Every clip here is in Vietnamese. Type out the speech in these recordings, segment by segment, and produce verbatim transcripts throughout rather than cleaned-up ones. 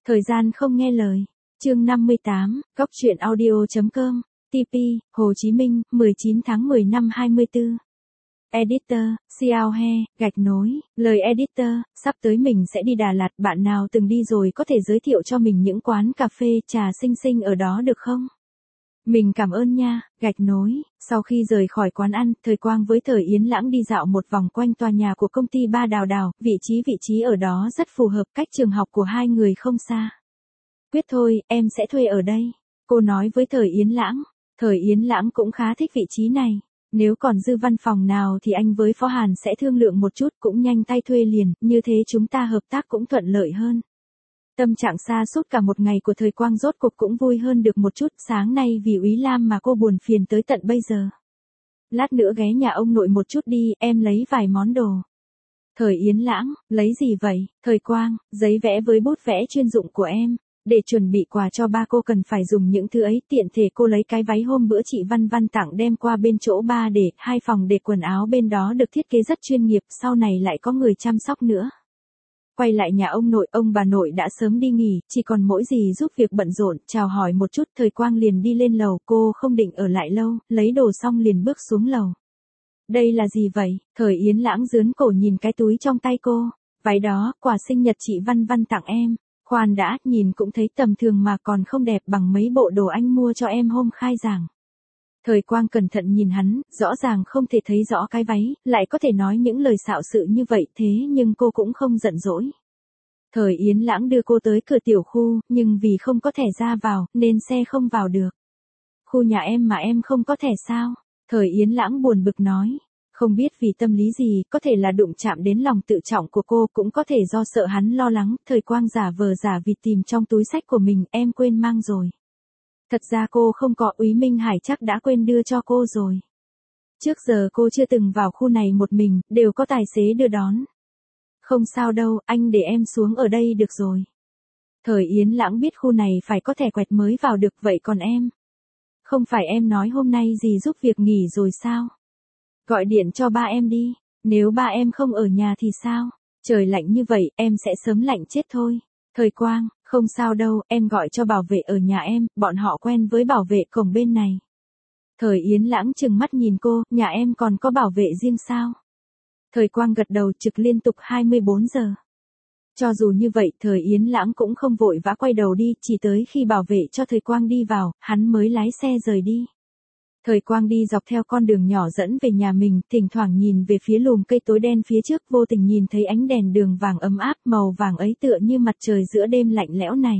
Thời gian không nghe lời. Chương năm mươi tám, góc truyện audio chấm com, tê pê, Hồ Chí Minh, mười chín tháng mười năm hai mươi tư. Editor, Xiao He, gạch nối, lời editor, sắp tới mình sẽ đi Đà Lạt, bạn nào từng đi rồi có thể giới thiệu cho mình những quán cà phê, trà xinh xinh ở đó được không? Mình cảm ơn nha, gạch nối. Sau khi rời khỏi quán ăn, Thời Quang với Thời Yến Lãng đi dạo một vòng quanh tòa nhà của công ty Ba Đào Đào, vị trí vị trí ở đó rất phù hợp, cách trường học của hai người không xa. Quyết thôi, em sẽ thuê ở đây, cô nói với Thời Yến Lãng. Thời Yến Lãng cũng khá thích vị trí này. Nếu còn dư văn phòng nào thì anh với Phó Hàn sẽ thương lượng một chút, cũng nhanh tay thuê liền, như thế chúng ta hợp tác cũng thuận lợi hơn. Tâm trạng sa sút cả một ngày của Thời Quang rốt cuộc cũng vui hơn được một chút, sáng nay vì Úy Lam mà cô buồn phiền tới tận bây giờ. Lát nữa ghé nhà ông nội một chút đi, em lấy vài món đồ. Thời Yến Lãng, lấy gì vậy? Thời Quang, giấy vẽ với bút vẽ chuyên dụng của em. Để chuẩn bị quà cho ba cô cần phải dùng những thứ ấy, tiện thể cô lấy cái váy hôm bữa chị Văn Văn tặng đem qua bên chỗ ba để, hai phòng để quần áo bên đó được thiết kế rất chuyên nghiệp, sau này lại có người chăm sóc nữa. Quay lại nhà ông nội, ông bà nội đã sớm đi nghỉ, chỉ còn mỗi dì giúp việc bận rộn, chào hỏi một chút, Thời Quang liền đi lên lầu, cô không định ở lại lâu, lấy đồ xong liền bước xuống lầu. Đây là gì vậy? Thời Yến Lãng dướn cổ nhìn cái túi trong tay cô. Váy đó, quà sinh nhật chị Văn Văn tặng em. Khoan đã, nhìn cũng thấy tầm thường mà còn không đẹp bằng mấy bộ đồ anh mua cho em hôm khai giảng. Thời Quang cẩn thận nhìn hắn, rõ ràng không thể thấy rõ cái váy, lại có thể nói những lời xạo sự như vậy, thế nhưng cô cũng không giận dỗi. Thời Yến Lãng đưa cô tới cửa tiểu khu, nhưng vì không có thẻ ra vào, nên xe không vào được. Khu nhà em mà em không có thẻ sao? Thời Yến Lãng buồn bực nói. Không biết vì tâm lý gì, có thể là đụng chạm đến lòng tự trọng của cô, cũng có thể do sợ hắn lo lắng. Thời Quang giả vờ giả vịt tìm trong túi sách của mình, em quên mang rồi. Thật ra cô không có, Úy Minh Hải chắc đã quên đưa cho cô rồi. Trước giờ cô chưa từng vào khu này một mình, đều có tài xế đưa đón. Không sao đâu, anh để em xuống ở đây được rồi. Thời Yến Lãng biết khu này phải có thẻ quẹt mới vào được, vậy còn em? Không phải em nói hôm nay dì giúp việc nghỉ rồi sao? Gọi điện cho ba em đi, nếu ba em không ở nhà thì sao? Trời lạnh như vậy, em sẽ sớm lạnh chết thôi. Thời Quang, không sao đâu, em gọi cho bảo vệ ở nhà em, bọn họ quen với bảo vệ cổng bên này. Thời Yến Lãng trừng mắt nhìn cô, nhà em còn có bảo vệ riêng sao? Thời Quang gật đầu, trực liên tục hai mươi bốn giờ. Cho dù như vậy, Thời Yến Lãng cũng không vội vã quay đầu đi, chỉ tới khi bảo vệ cho Thời Quang đi vào, hắn mới lái xe rời đi. Thời Quang đi dọc theo con đường nhỏ dẫn về nhà mình, thỉnh thoảng nhìn về phía lùm cây tối đen phía trước, vô tình nhìn thấy ánh đèn đường vàng ấm áp, màu vàng ấy tựa như mặt trời giữa đêm lạnh lẽo này.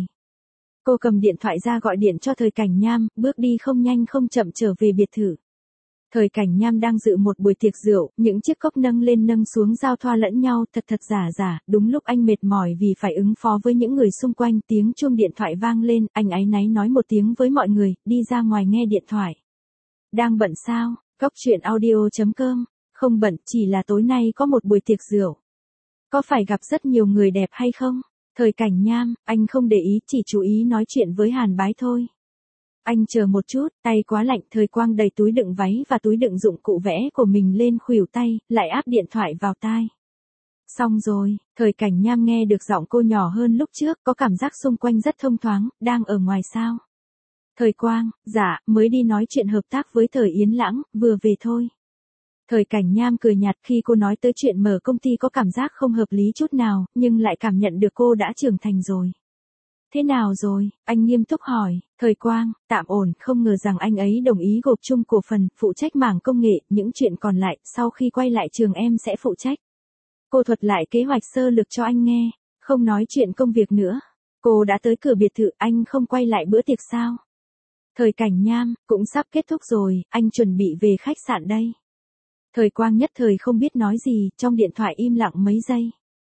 Cô cầm điện thoại ra gọi điện cho Thời Cảnh Nham, bước đi không nhanh không chậm trở về biệt thự. Thời Cảnh Nham đang dự một buổi tiệc rượu, những chiếc cốc nâng lên nâng xuống giao thoa lẫn nhau, thật thật giả giả, đúng lúc anh mệt mỏi vì phải ứng phó với những người xung quanh, tiếng chuông điện thoại vang lên, anh áy náy nói một tiếng với mọi người, đi ra ngoài nghe điện thoại. Đang bận sao? Góc truyện audio chấm com, không bận, chỉ là tối nay có một buổi tiệc rượu. Có phải gặp rất nhiều người đẹp hay không? Thời Cảnh Nham, anh không để ý, chỉ chú ý nói chuyện với Hàn Bái thôi. Anh chờ một chút, tay quá lạnh. Thời Quang đầy túi đựng váy và túi đựng dụng cụ vẽ của mình lên khuỷu tay, lại áp điện thoại vào tai. Xong rồi, Thời Cảnh Nham nghe được giọng cô nhỏ hơn lúc trước, có cảm giác xung quanh rất thông thoáng, đang ở ngoài sao? Thời Quang, dạ, mới đi nói chuyện hợp tác với Thời Yến Lãng, vừa về thôi. Thời Cảnh Nham cười nhạt, khi cô nói tới chuyện mở công ty có cảm giác không hợp lý chút nào, nhưng lại cảm nhận được cô đã trưởng thành rồi. Thế nào rồi? Anh nghiêm túc hỏi. Thời Quang, tạm ổn, không ngờ rằng anh ấy đồng ý gộp chung cổ phần, phụ trách mảng công nghệ, những chuyện còn lại, sau khi quay lại trường em sẽ phụ trách. Cô thuật lại kế hoạch sơ lược cho anh nghe, không nói chuyện công việc nữa. Cô đã tới cửa biệt thự, anh không quay lại bữa tiệc sao? Thời Cảnh Nham, cũng sắp kết thúc rồi, anh chuẩn bị về khách sạn đây. Thời Quang nhất thời không biết nói gì, trong điện thoại im lặng mấy giây.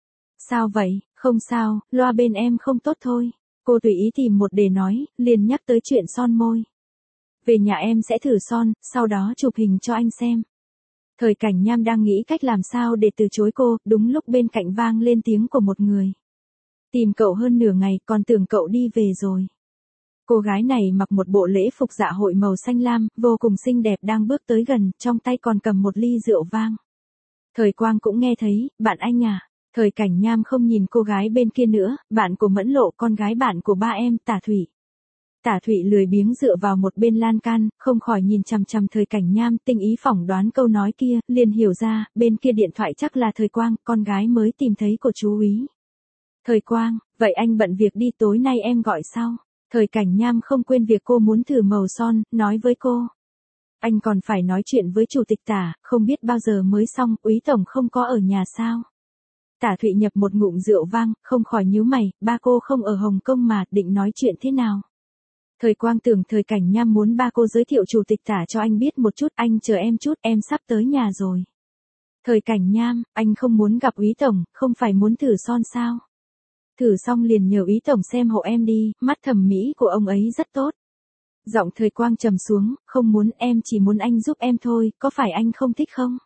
Sao vậy? Không sao, loa bên em không tốt thôi. Cô tùy ý tìm một để nói, liền nhắc tới chuyện son môi. Về nhà em sẽ thử son, sau đó chụp hình cho anh xem. Thời Cảnh Nham đang nghĩ cách làm sao để từ chối cô, đúng lúc bên cạnh vang lên tiếng của một người. Tìm cậu hơn nửa ngày, còn tưởng cậu đi về rồi. Cô gái này mặc một bộ lễ phục dạ hội màu xanh lam, vô cùng xinh đẹp, đang bước tới gần, trong tay còn cầm một ly rượu vang. Thời Quang cũng nghe thấy, bạn anh à. Thời Cảnh Nham không nhìn cô gái bên kia nữa, bạn của Mẫn Lộ, con gái bạn của ba em, Tả Thụy. Tả Thụy lười biếng dựa vào một bên lan can, không khỏi nhìn chằm chằm Thời Cảnh Nham, tinh ý phỏng đoán câu nói kia, liền hiểu ra, bên kia điện thoại chắc là Thời Quang, con gái mới tìm thấy của chú úy. Thời Quang, vậy anh bận việc đi, tối nay em gọi sau. Thời Cảnh Nham không quên việc cô muốn thử màu son, nói với cô. Anh còn phải nói chuyện với chủ tịch Tả, không biết bao giờ mới xong, úy tổng không có ở nhà sao? Tả Thụy nhập một ngụm rượu vang, không khỏi nhíu mày, ba cô không ở Hồng Kông mà, định nói chuyện thế nào? Thời Quang tưởng Thời Cảnh Nham muốn ba cô giới thiệu chủ tịch Tả cho anh biết một chút, anh chờ em chút, em sắp tới nhà rồi. Thời Cảnh Nham, anh không muốn gặp úy tổng, không phải muốn thử son sao? Thử xong liền nhờ úy tổng xem hộ em đi, mắt thẩm mỹ của ông ấy rất tốt. Giọng Thời Quang trầm xuống, không muốn, em chỉ muốn anh giúp em thôi, có phải anh không thích không?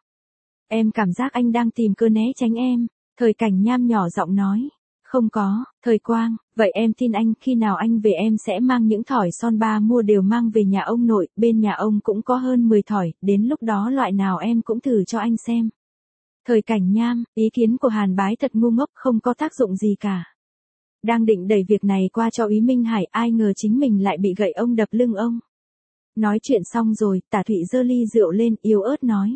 Em cảm giác anh đang tìm cơ né tránh em. Thời Cảnh Nham nhỏ giọng nói. Không có, Thời Quang, vậy em tin anh, khi nào anh về em sẽ mang những thỏi son ba mua đều mang về nhà ông nội, bên nhà ông cũng có hơn mười thỏi, đến lúc đó loại nào em cũng thử cho anh xem. Thời Cảnh Nham, ý kiến của Hàn Bái thật ngu ngốc, không có tác dụng gì cả. Đang định đẩy việc này qua cho Úy Minh Hải, ai ngờ chính mình lại bị gậy ông đập lưng ông. Nói chuyện xong rồi, Tả Thụy giơ ly rượu lên, yếu ớt nói.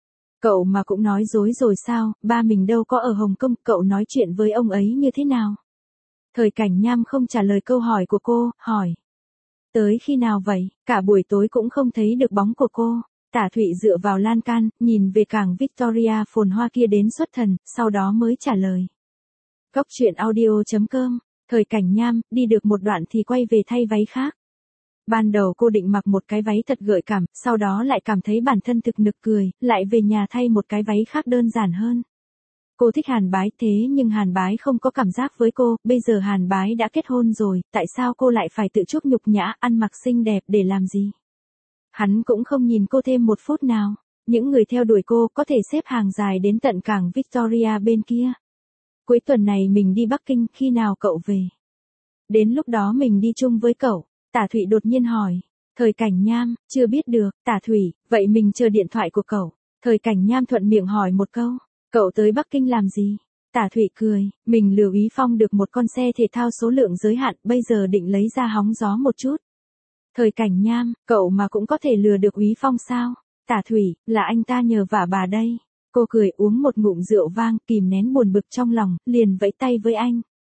Cậu mà cũng nói dối rồi sao, ba mình đâu có ở Hồng Kông, cậu nói chuyện với ông ấy như thế nào? Thời Cảnh Nham không trả lời câu hỏi của cô, hỏi. Tới khi nào vậy, cả buổi tối cũng không thấy được bóng của cô. Tả Thụy dựa vào lan can, nhìn về cảng Victoria phồn hoa kia đến xuất thần, sau đó mới trả lời. Góc truyện audio chấm com, Thời Cảnh Nham, đi được một đoạn thì quay về thay váy khác. Ban đầu cô định mặc một cái váy thật gợi cảm, sau đó lại cảm thấy bản thân thực nực cười, lại về nhà thay một cái váy khác đơn giản hơn. Cô thích Hàn Bái thế nhưng Hàn Bái không có cảm giác với cô, bây giờ Hàn Bái đã kết hôn rồi, tại sao cô lại phải tự chuốc nhục nhã, ăn mặc xinh đẹp để làm gì? Hắn cũng không nhìn cô thêm một phút nào, những người theo đuổi cô có thể xếp hàng dài đến tận cảng Victoria bên kia. Cuối tuần này mình đi Bắc Kinh, khi nào cậu về? Đến lúc đó mình đi chung với cậu. Tả Thụy đột nhiên hỏi. Thời Cảnh Nham, chưa biết được, Tả Thụy, vậy mình chờ điện thoại của cậu. Thời Cảnh Nham thuận miệng hỏi một câu. Cậu tới Bắc Kinh làm gì? Tả Thụy cười, mình lừa Úy Phong được một con xe thể thao số lượng giới hạn, bây giờ định lấy ra hóng gió một chút. Thời Cảnh Nham, cậu mà cũng có thể lừa được Úy Phong sao? Tả Thụy, là anh ta nhờ vả bà đây. Cô cười uống một ngụm rượu vang, kìm nén buồn bực trong lòng, liền vẫy tay với anh.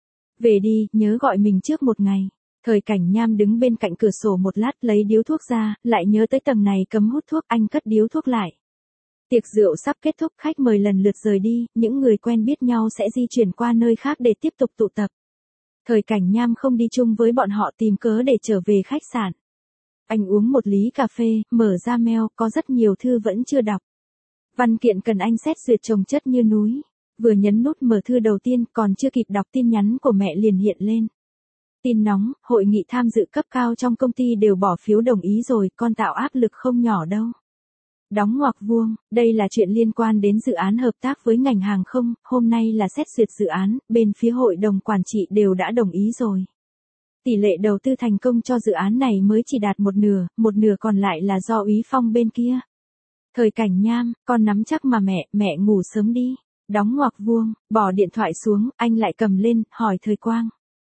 Về đi, nhớ gọi mình trước một ngày. Thời Cảnh Nham đứng bên cạnh cửa sổ một lát lấy điếu thuốc ra, lại nhớ tới tầng này cấm hút thuốc, anh cất điếu thuốc lại. Tiệc rượu sắp kết thúc, khách mời lần lượt rời đi, những người quen biết nhau sẽ di chuyển qua nơi khác để tiếp tục tụ tập. Thời Cảnh Nham không đi chung với bọn họ, tìm cớ để trở về khách sạn. Anh uống một ly cà phê, mở ra mail, có rất nhiều thư vẫn chưa đọc. Văn kiện cần anh xét duyệt chồng chất như núi. Vừa nhấn nút mở thư đầu tiên, còn chưa kịp đọc tin nhắn của mẹ liền hiện lên. Tin nóng, hội nghị tham dự cấp cao trong công ty đều bỏ phiếu đồng ý rồi, con tạo áp lực không nhỏ đâu. Đóng ngoặc vuông, đây là chuyện liên quan đến dự án hợp tác với ngành hàng không, hôm nay là xét duyệt dự án, bên phía hội đồng quản trị đều đã đồng ý rồi. Tỷ lệ đầu tư thành công cho dự án này mới chỉ đạt một nửa, một nửa còn lại là do Úy Phong bên kia. Thời Cảnh Nham, con nắm chắc mà mẹ, mẹ ngủ sớm đi. Đóng ngoặc vuông, bỏ điện thoại xuống, anh lại cầm lên, hỏi Thời Quang.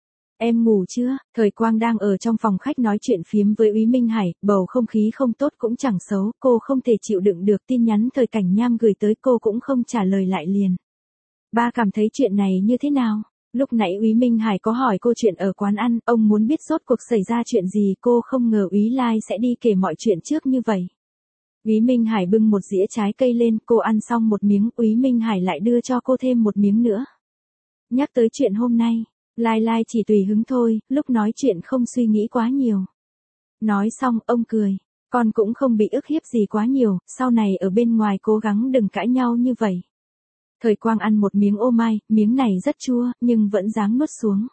Em ngủ chưa? Thời Quang đang ở trong phòng khách nói chuyện phiếm với Úy Minh Hải, bầu không khí không tốt cũng chẳng xấu, cô không thể chịu đựng được tin nhắn Thời Cảnh Nham gửi tới, cô cũng không trả lời lại liền. Ba cảm thấy chuyện này như thế nào? Lúc nãy Úy Minh Hải có hỏi cô chuyện ở quán ăn, ông muốn biết rốt cuộc xảy ra chuyện gì, cô không ngờ Úy Lai sẽ đi kể mọi chuyện trước như vậy. Úy Minh Hải bưng một dĩa trái cây lên, cô ăn xong một miếng, Úy Minh Hải lại đưa cho cô thêm một miếng nữa. Nhắc tới chuyện hôm nay, Lai Lai chỉ tùy hứng thôi, lúc nói chuyện không suy nghĩ quá nhiều. Nói xong, ông cười, con cũng không bị ức hiếp gì quá nhiều, sau này ở bên ngoài cố gắng đừng cãi nhau như vậy. Thời Quang ăn một miếng ô mai, miếng này rất chua, nhưng vẫn dáng nuốt xuống.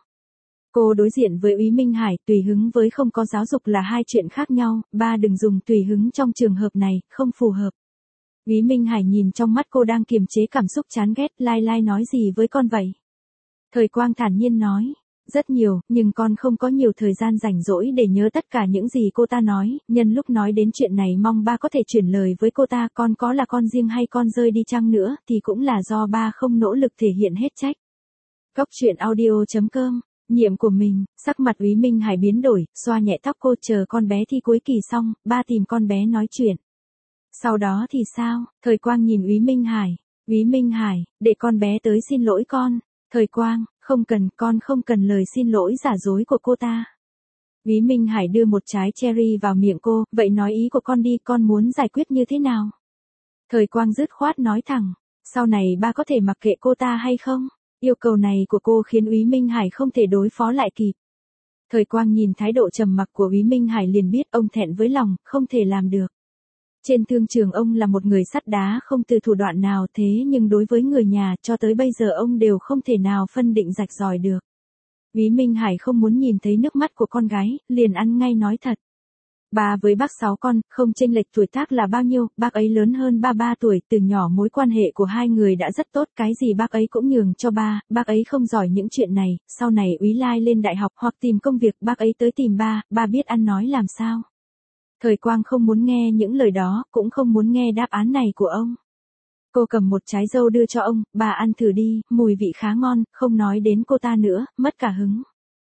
Cô đối diện với Úy Minh Hải, tùy hứng với không có giáo dục là hai chuyện khác nhau, ba đừng dùng tùy hứng trong trường hợp này, không phù hợp. Úy Minh Hải nhìn trong mắt cô đang kiềm chế cảm xúc chán ghét, Lai Lai nói gì với con vậy? Thời Quang thản nhiên nói, Rất nhiều, nhưng con không có nhiều thời gian rảnh rỗi để nhớ tất cả những gì cô ta nói, nhân lúc nói đến chuyện này mong ba có thể chuyển lời với cô ta, con có là con riêng hay con rơi đi chăng nữa, thì cũng là do ba không nỗ lực thể hiện hết trách. Cóc truyện audio chấm com, nhiệm của mình, sắc mặt Úy Minh Hải biến đổi, xoa nhẹ tóc cô, chờ con bé thi cuối kỳ xong, ba tìm con bé nói chuyện. Sau đó thì sao? Thời Quang nhìn Úy Minh Hải, Úy Minh Hải, để con bé tới xin lỗi con. Thời Quang, không cần, con không cần lời xin lỗi giả dối của cô ta. Úy Minh Hải đưa một trái cherry vào miệng cô, vậy nói ý của con đi, con muốn giải quyết như thế nào? Thời Quang dứt khoát nói thẳng, sau này ba có thể mặc kệ cô ta hay không? Yêu cầu này của cô khiến Úy Minh Hải không thể đối phó lại kịp. Thời Quang nhìn thái độ trầm mặc của Úy Minh Hải liền biết ông thẹn với lòng, không thể làm được. Trên thương trường ông là một người sắt đá không từ thủ đoạn nào, thế nhưng đối với người nhà cho tới bây giờ ông đều không thể nào phân định rạch ròi được. Úy Minh Hải không muốn nhìn thấy nước mắt của con gái, liền ăn ngay nói thật. Ba với bác sáu con, không chênh lệch tuổi tác là bao nhiêu, bác ấy lớn hơn ba ba tuổi, từ nhỏ mối quan hệ của hai người đã rất tốt, cái gì bác ấy cũng nhường cho ba, bác ấy không giỏi những chuyện này, sau này Úy Lai lên đại học hoặc tìm công việc, bác ấy tới tìm ba, ba biết ăn nói làm sao. Thời Quang không muốn nghe những lời đó, cũng không muốn nghe đáp án này của ông. Cô cầm một trái dâu đưa cho ông, bà ăn thử đi, mùi vị khá ngon, không nói đến cô ta nữa, mất cả hứng.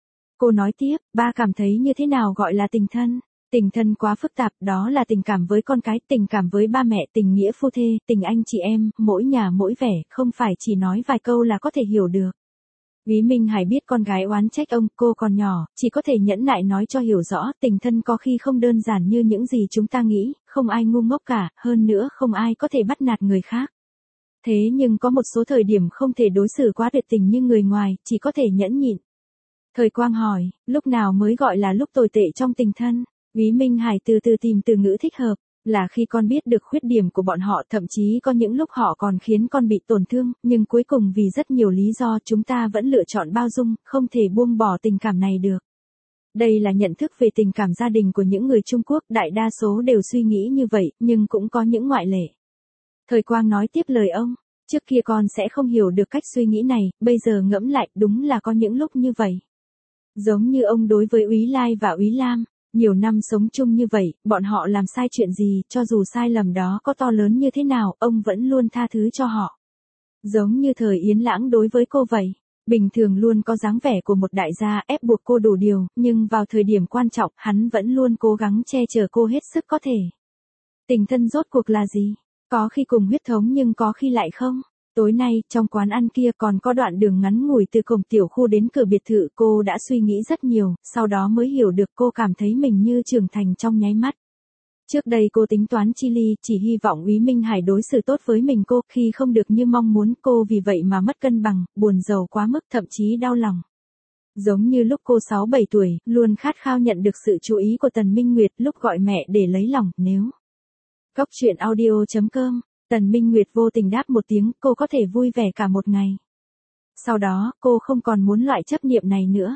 Cô nói tiếp, ba cảm thấy như thế nào gọi là tình thân? Tình thân quá phức tạp, đó là tình cảm với con cái, tình cảm với ba mẹ, tình nghĩa phu thê, tình anh chị em, mỗi nhà mỗi vẻ, không phải chỉ nói vài câu là có thể hiểu được. Úy Minh Hải biết con gái oán trách ông, cô còn nhỏ, chỉ có thể nhẫn nại nói cho hiểu rõ, tình thân có khi không đơn giản như những gì chúng ta nghĩ, không ai ngu ngốc cả, hơn nữa không ai có thể bắt nạt người khác. Thế nhưng có một số thời điểm không thể đối xử quá tuyệt tình như người ngoài, chỉ có thể nhẫn nhịn. Thời Quang hỏi, lúc nào mới gọi là lúc tồi tệ trong tình thân? Úy Minh Hải từ từ tìm từ ngữ thích hợp, là khi con biết được khuyết điểm của bọn họ, thậm chí có những lúc họ còn khiến con bị tổn thương, nhưng cuối cùng vì rất nhiều lý do chúng ta vẫn lựa chọn bao dung, không thể buông bỏ tình cảm này được. Đây là nhận thức về tình cảm gia đình của những người Trung Quốc, đại đa số đều suy nghĩ như vậy, nhưng cũng có những ngoại lệ. Thời Quang nói tiếp lời ông, trước kia con sẽ không hiểu được cách suy nghĩ này, bây giờ ngẫm lại, đúng là có những lúc như vậy. Giống như ông đối với Úy Lai và Úy Lam. Nhiều năm sống chung như vậy, bọn họ làm sai chuyện gì, cho dù sai lầm đó có to lớn như thế nào, ông vẫn luôn tha thứ cho họ. Giống như thời Yến Lãng đối với cô vậy, bình thường luôn có dáng vẻ của một đại gia ép buộc cô đủ điều, nhưng vào thời điểm quan trọng, hắn vẫn luôn cố gắng che chở cô hết sức có thể. Tình thân rốt cuộc là gì? Có khi cùng huyết thống nhưng có khi lại không. Tối nay, trong quán ăn kia còn có đoạn đường ngắn ngủi từ cổng tiểu khu đến cửa biệt thự, cô đã suy nghĩ rất nhiều, sau đó mới hiểu được cô cảm thấy mình như trưởng thành trong nháy mắt. Trước đây cô tính toán chi ly, chỉ hy vọng Úy Minh Hải đối xử tốt với mình cô, khi không được như mong muốn cô vì vậy mà mất cân bằng, buồn rầu quá mức, thậm chí đau lòng. Giống như lúc cô sáu bảy tuổi, luôn khát khao nhận được sự chú ý của Tần Minh Nguyệt, lúc gọi mẹ để lấy lòng, nếu. Cóc truyện audio chấm com. Tần Minh Nguyệt vô tình đáp một tiếng, cô có thể vui vẻ cả một ngày. Sau đó, cô không còn muốn loại chấp niệm này nữa.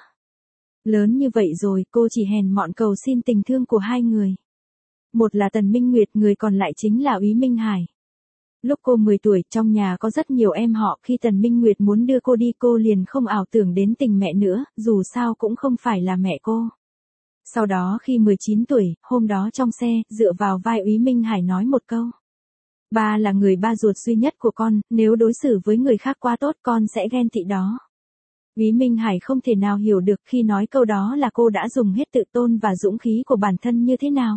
Lớn như vậy rồi, cô chỉ hèn mọn cầu xin tình thương của hai người. Một là Tần Minh Nguyệt, người còn lại chính là Úy Minh Hải. Lúc cô mười tuổi, trong nhà có rất nhiều em họ, khi Tần Minh Nguyệt muốn đưa cô đi cô liền không ảo tưởng đến tình mẹ nữa, dù sao cũng không phải là mẹ cô. Sau đó khi mười chín tuổi, hôm đó trong xe, dựa vào vai Úy Minh Hải nói một câu. Ba là người ba ruột duy nhất của con, nếu đối xử với người khác quá tốt con sẽ ghen tị đó. Úy Minh Hải không thể nào hiểu được khi nói câu đó là cô đã dùng hết tự tôn và dũng khí của bản thân như thế nào.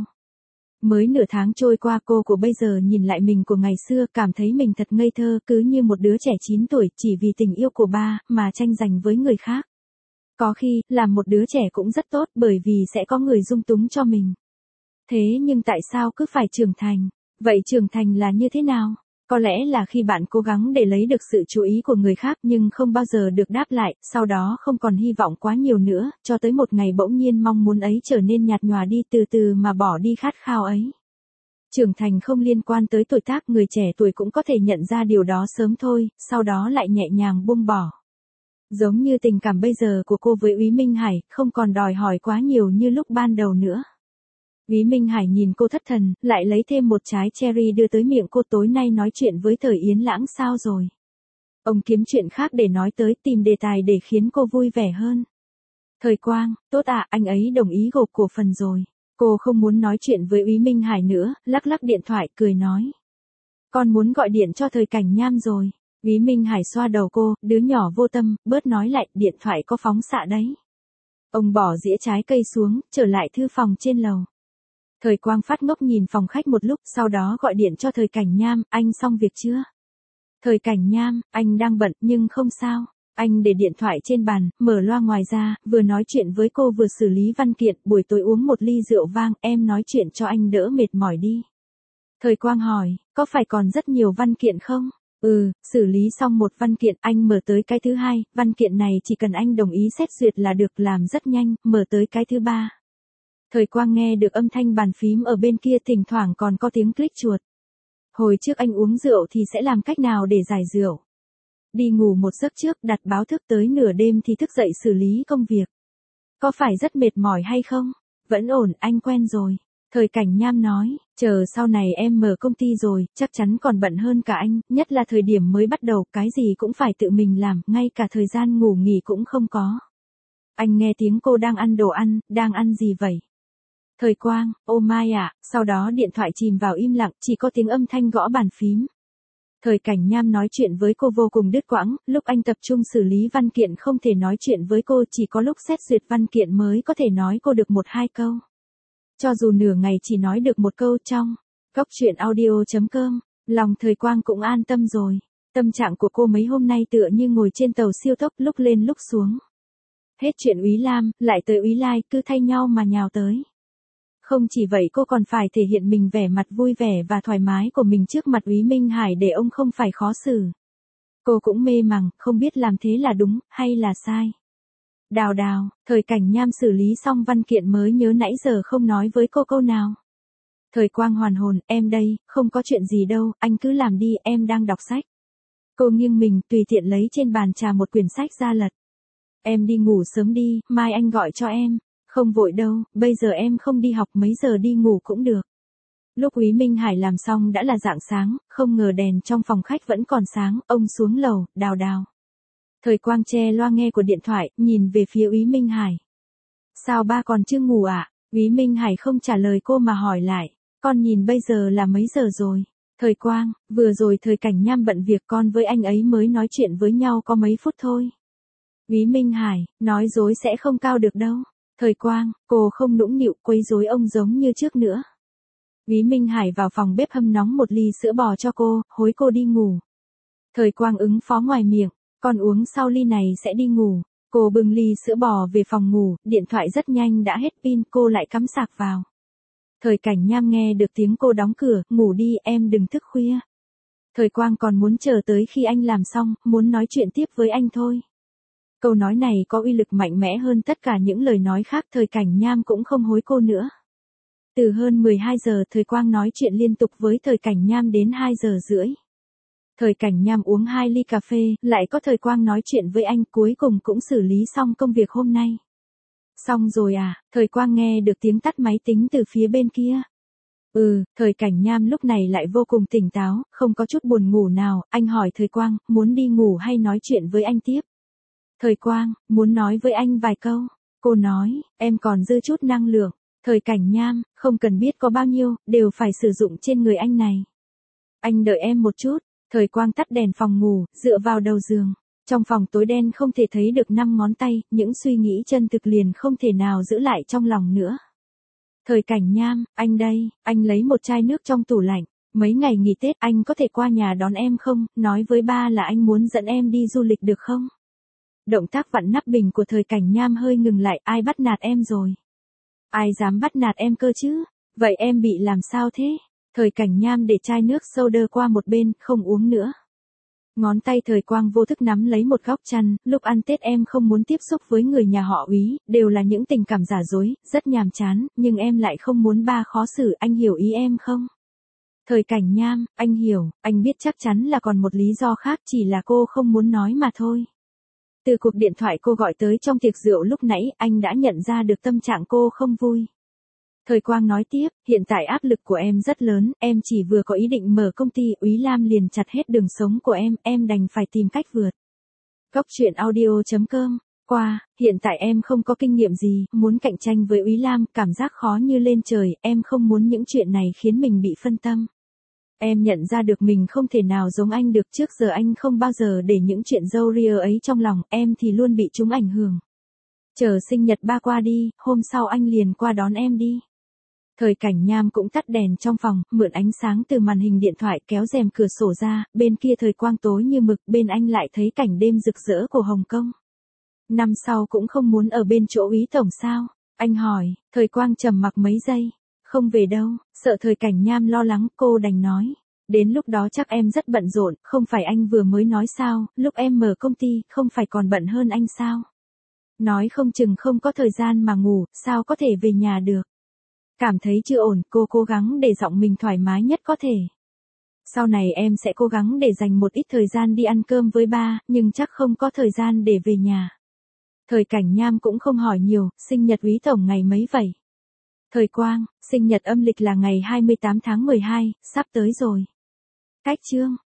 Mới nửa tháng trôi qua cô của bây giờ nhìn lại mình của ngày xưa cảm thấy mình thật ngây thơ, cứ như một đứa trẻ chín tuổi chỉ vì tình yêu của ba mà tranh giành với người khác. Có khi, làm một đứa trẻ cũng rất tốt bởi vì sẽ có người dung túng cho mình. Thế nhưng tại sao cứ phải trưởng thành? Vậy trưởng thành là như thế nào? Có lẽ là khi bạn cố gắng để lấy được sự chú ý của người khác nhưng không bao giờ được đáp lại, sau đó không còn hy vọng quá nhiều nữa, cho tới một ngày bỗng nhiên mong muốn ấy trở nên nhạt nhòa đi, từ từ mà bỏ đi khát khao ấy. Trưởng thành không liên quan tới tuổi tác, người trẻ tuổi cũng có thể nhận ra điều đó sớm thôi, sau đó lại nhẹ nhàng buông bỏ. Giống như tình cảm bây giờ của cô với Úy Minh Hải, không còn đòi hỏi quá nhiều như lúc ban đầu nữa. Úy Minh Hải nhìn cô thất thần, lại lấy thêm một trái cherry đưa tới miệng cô. Tối nay nói chuyện với Thời Yến Lãng sao rồi? Ông kiếm chuyện khác để nói tới, tìm đề tài để khiến cô vui vẻ hơn. Thời Quang, tốt à, anh ấy đồng ý gộp cổ phần rồi. Cô không muốn nói chuyện với Úy Minh Hải nữa, lắc lắc điện thoại cười nói. Con muốn gọi điện cho Thời Cảnh Nham rồi. Úy Minh Hải xoa đầu cô, đứa nhỏ vô tâm, bớt nói lại, điện thoại có phóng xạ đấy. Ông bỏ dĩa trái cây xuống, trở lại thư phòng trên lầu. Thời Quang phát ngốc nhìn phòng khách một lúc, sau đó gọi điện cho Thời Cảnh Nham, anh xong việc chưa? Thời Cảnh Nham, anh đang bận, nhưng không sao. Anh để điện thoại trên bàn, mở loa ngoài ra, vừa nói chuyện với cô vừa xử lý văn kiện, buổi tối uống một ly rượu vang, em nói chuyện cho anh đỡ mệt mỏi đi. Thời Quang hỏi, có phải còn rất nhiều văn kiện không? Ừ, xử lý xong một văn kiện, anh mở tới cái thứ hai, văn kiện này chỉ cần anh đồng ý xét duyệt là được, làm rất nhanh, mở tới cái thứ ba. Thời Quang nghe được âm thanh bàn phím ở bên kia, thỉnh thoảng còn có tiếng click chuột. Hồi trước anh uống rượu thì sẽ làm cách nào để giải rượu? Đi ngủ một giấc trước, đặt báo thức tới nửa đêm thì thức dậy xử lý công việc. Có phải rất mệt mỏi hay không? Vẫn ổn, anh quen rồi. Thời Cảnh Nham nói, chờ sau này em mở công ty rồi, chắc chắn còn bận hơn cả anh, nhất là thời điểm mới bắt đầu, cái gì cũng phải tự mình làm, ngay cả thời gian ngủ nghỉ cũng không có. Anh nghe tiếng cô đang ăn đồ ăn, đang ăn gì vậy? Thời Quang, ô mai ạ, sau đó điện thoại chìm vào im lặng, chỉ có tiếng âm thanh gõ bàn phím. Thời Cảnh Nham nói chuyện với cô vô cùng đứt quãng, lúc anh tập trung xử lý văn kiện không thể nói chuyện với cô, chỉ có lúc xét duyệt văn kiện mới có thể nói cô được một hai câu. Cho dù nửa ngày chỉ nói được một câu trong Cóc Truyện Audio chấm com, lòng Thời Quang cũng an tâm rồi. Tâm trạng của cô mấy hôm nay tựa như ngồi trên tàu siêu tốc, lúc lên lúc xuống. Hết chuyện Úy Lam, lại tới Úy Lai, cứ thay nhau mà nhào tới. Không chỉ vậy cô còn phải thể hiện mình vẻ mặt vui vẻ và thoải mái của mình trước mặt Úy Minh Hải để ông không phải khó xử. Cô cũng mê màng, không biết làm thế là đúng, hay là sai. Đào đào, Thời Cảnh Nham xử lý xong văn kiện mới nhớ nãy giờ không nói với cô câu nào. Thời Quang hoàn hồn, em đây, không có chuyện gì đâu, anh cứ làm đi, em đang đọc sách. Cô nghiêng mình, tùy tiện lấy trên bàn trà một quyển sách ra lật. Em đi ngủ sớm đi, mai anh gọi cho em. Không vội đâu, bây giờ em không đi học, mấy giờ đi ngủ cũng được. Lúc Úy Minh Hải làm xong đã là rạng sáng, không ngờ đèn trong phòng khách vẫn còn sáng, ông xuống lầu, đào đào. Thời Quang che loa nghe của điện thoại, nhìn về phía Úy Minh Hải. Sao ba còn chưa ngủ ạ? À? Úy Minh Hải không trả lời cô mà hỏi lại, con nhìn bây giờ là mấy giờ rồi? Thời Quang, vừa rồi Thời Cảnh Nham bận việc, con với anh ấy mới nói chuyện với nhau có mấy phút thôi. Úy Minh Hải, nói dối sẽ không cao được đâu. Thời Quang, cô không nũng nịu quấy rối ông giống như trước nữa. Úy Minh Hải vào phòng bếp hâm nóng một ly sữa bò cho cô, hối cô đi ngủ. Thời Quang ứng phó ngoài miệng, con uống sau ly này sẽ đi ngủ. Cô bưng ly sữa bò về phòng ngủ, điện thoại rất nhanh đã hết pin, cô lại cắm sạc vào. Thời Cảnh Nham nghe được tiếng cô đóng cửa, ngủ đi, em đừng thức khuya. Thời Quang còn muốn chờ tới khi anh làm xong, muốn nói chuyện tiếp với anh thôi. Câu nói này có uy lực mạnh mẽ hơn tất cả những lời nói khác. Thời Cảnh Nham cũng không hối cô nữa. Từ hơn mười hai giờ Thời Quang nói chuyện liên tục với Thời Cảnh Nham đến hai giờ rưỡi. Thời Cảnh Nham uống hai ly cà phê, lại có Thời Quang nói chuyện với anh, cuối cùng cũng xử lý xong công việc hôm nay. Xong rồi à? Thời Quang nghe được tiếng tắt máy tính từ phía bên kia. Ừ, Thời Cảnh Nham lúc này lại vô cùng tỉnh táo, không có chút buồn ngủ nào. Anh hỏi Thời Quang, muốn đi ngủ hay nói chuyện với anh tiếp? Thời Quang, muốn nói với anh vài câu. Cô nói, em còn dư chút năng lượng. Thời Cảnh Nham, không cần biết có bao nhiêu, đều phải sử dụng trên người anh này. Anh đợi em một chút. Thời Quang tắt đèn phòng ngủ, dựa vào đầu giường. Trong phòng tối đen không thể thấy được năm ngón tay, những suy nghĩ chân thực liền không thể nào giữ lại trong lòng nữa. Thời Cảnh Nham, anh đây, anh lấy một chai nước trong tủ lạnh. Mấy ngày nghỉ Tết anh có thể qua nhà đón em không? Nói với ba là anh muốn dẫn em đi du lịch được không? Động tác vặn nắp bình của Thời Cảnh Nham hơi ngừng lại, ai bắt nạt em rồi? Ai dám bắt nạt em cơ chứ? Vậy em bị làm sao thế? Thời Cảnh Nham để chai nước soda qua một bên, không uống nữa. Ngón tay Thời Quang vô thức nắm lấy một góc chăn, lúc ăn Tết em không muốn tiếp xúc với người nhà họ Úy, đều là những tình cảm giả dối, rất nhàm chán, nhưng em lại không muốn ba khó xử, anh hiểu ý em không? Thời Cảnh Nham, anh hiểu, anh biết chắc chắn là còn một lý do khác, chỉ là cô không muốn nói mà thôi. Từ cuộc điện thoại cô gọi tới trong tiệc rượu lúc nãy, anh đã nhận ra được tâm trạng cô không vui. Thời Quang nói tiếp, hiện tại áp lực của em rất lớn, em chỉ vừa có ý định mở công ty, Úy Lam liền chặt hết đường sống của em, em đành phải tìm cách vượt. Cóc Truyện Audio chấm com qua, hiện tại em không có kinh nghiệm gì, muốn cạnh tranh với Úy Lam, cảm giác khó như lên trời, em không muốn những chuyện này khiến mình bị phân tâm. Em nhận ra được mình không thể nào giống anh được, trước giờ anh không bao giờ để những chuyện râu ria ấy trong lòng, em thì luôn bị chúng ảnh hưởng. Chờ sinh nhật ba qua đi, hôm sau anh liền qua đón em đi. Thời Cảnh Nham cũng tắt đèn trong phòng, mượn ánh sáng từ màn hình điện thoại kéo rèm cửa sổ ra, bên kia Thời Quang tối như mực, bên anh lại thấy cảnh đêm rực rỡ của Hồng Kông. Năm sau cũng không muốn ở bên chỗ Úy tổng sao? Anh hỏi. Thời Quang trầm mặc mấy giây. Không về đâu, sợ Thời Cảnh Nham lo lắng, cô đành nói. Đến lúc đó chắc em rất bận rộn, không phải anh vừa mới nói sao, lúc em mở công ty, không phải còn bận hơn anh sao? Nói không chừng không có thời gian mà ngủ, sao có thể về nhà được? Cảm thấy chưa ổn, cô cố gắng để giọng mình thoải mái nhất có thể. Sau này em sẽ cố gắng để dành một ít thời gian đi ăn cơm với ba, nhưng chắc không có thời gian để về nhà. Thời Cảnh Nham cũng không hỏi nhiều, sinh nhật Úy tổng ngày mấy vậy? Thời Quang, sinh nhật âm lịch là ngày hai mươi tám tháng mười hai, sắp tới rồi. Cách chương